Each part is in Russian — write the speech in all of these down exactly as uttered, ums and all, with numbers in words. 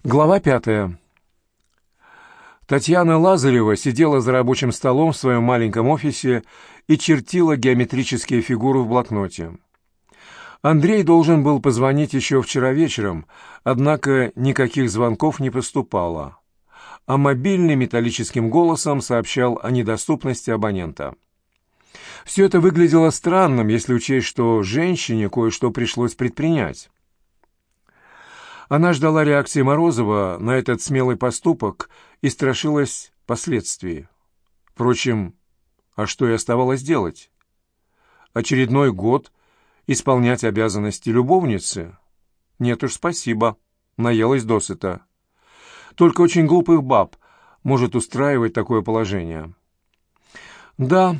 Глава пятая. Татьяна Лазарева сидела за рабочим столом в своем маленьком офисе и чертила геометрические фигуры в блокноте. Андрей должен был позвонить еще вчера вечером, однако никаких звонков не поступало, а мобильный металлическим голосом сообщал о недоступности абонента. Все это выглядело странным, если учесть, что женщине кое-что пришлось предпринять. Она ждала реакции Морозова на этот смелый поступок и страшилась последствий. Впрочем, а что и оставалось делать? Очередной год исполнять обязанности любовницы? Нет уж, спасибо, наелась досыта. Только очень глупых баб может устраивать такое положение. Да,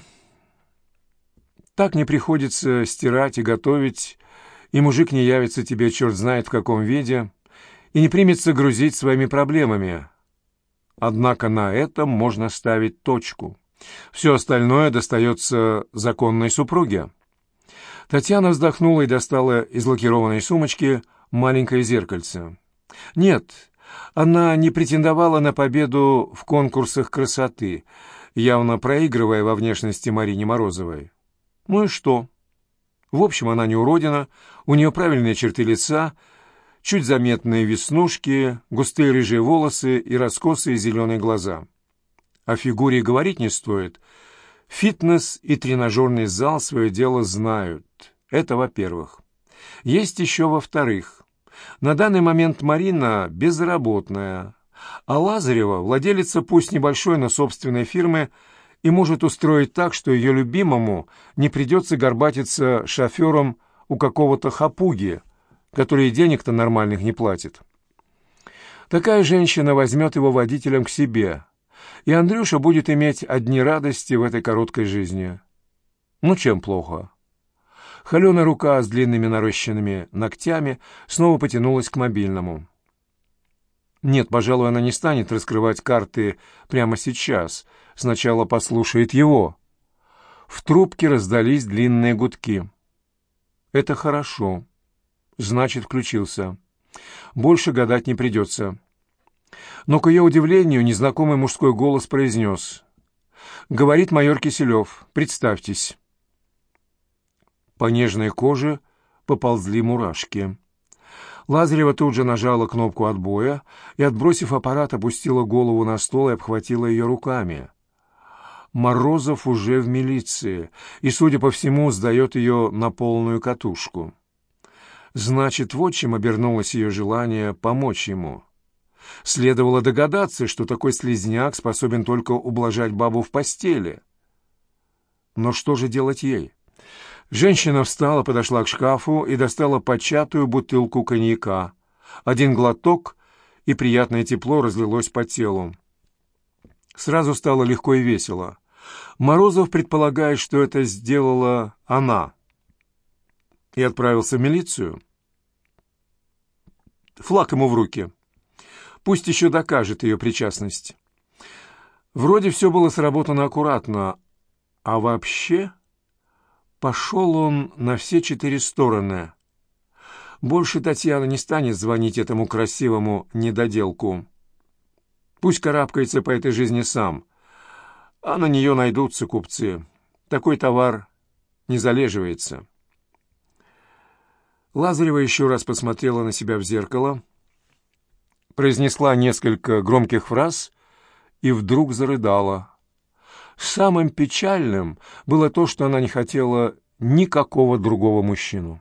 так не приходится стирать и готовить, и мужик не явится тебе черт знает в каком виде, и не примется грузить своими проблемами. Однако на этом можно ставить точку. Все остальное достается законной супруге. Татьяна вздохнула и достала из лакированной сумочки маленькое зеркальце. Нет, она не претендовала на победу в конкурсах красоты, явно проигрывая во внешности Марине Морозовой. Ну и что? В общем, она не уродина, у нее правильные черты лица, чуть заметные веснушки, густые рыжие волосы и раскосые зеленые глаза. О фигуре говорить не стоит. Фитнес и тренажерный зал свое дело знают. Это во-первых. Есть еще во-вторых. На данный момент Марина безработная, а Лазарева владелица пусть небольшой, но собственной фирмы и может устроить так, что ее любимому не придется горбатиться шофером у какого-то хапуги, который денег-то нормальных не платит. Такая женщина возьмет его водителем к себе, и Андрюша будет иметь одни радости в этой короткой жизни. Ну, чем плохо? Холеная рука с длинными нарощенными ногтями снова потянулась к мобильному. Нет, пожалуй, она не станет раскрывать карты прямо сейчас. Сначала послушает его. В трубке раздались длинные гудки. Это хорошо. Значит, включился. Больше гадать не придется. Но, к ее удивлению, незнакомый мужской голос произнес: «Говорит майор Киселев, представьтесь». По нежной коже поползли мурашки. Лазарева тут же нажала кнопку отбоя и, отбросив аппарат, опустила голову на стол и обхватила ее руками. Морозов уже в милиции и, судя по всему, сдает ее на полную катушку. Значит, вот чем обернулось ее желание помочь ему. Следовало догадаться, что такой слизняк способен только ублажать бабу в постели. Но что же делать ей? Женщина встала, подошла к шкафу и достала початую бутылку коньяка. Один глоток, и приятное тепло разлилось по телу. Сразу стало легко и весело. Морозов предполагает, что это сделала она, и отправился в милицию. Флаг ему в руки. Пусть еще докажет ее причастность. Вроде все было сработано аккуратно, а вообще пошел он на все четыре стороны. Больше Татьяна не станет звонить этому красивому недоделку. Пусть карабкается по этой жизни сам, а на нее найдутся купцы. Такой товар не залеживается. Лазарева еще раз посмотрела на себя в зеркало, произнесла несколько громких фраз и вдруг зарыдала. Самым печальным было то, что она не хотела никакого другого мужчину.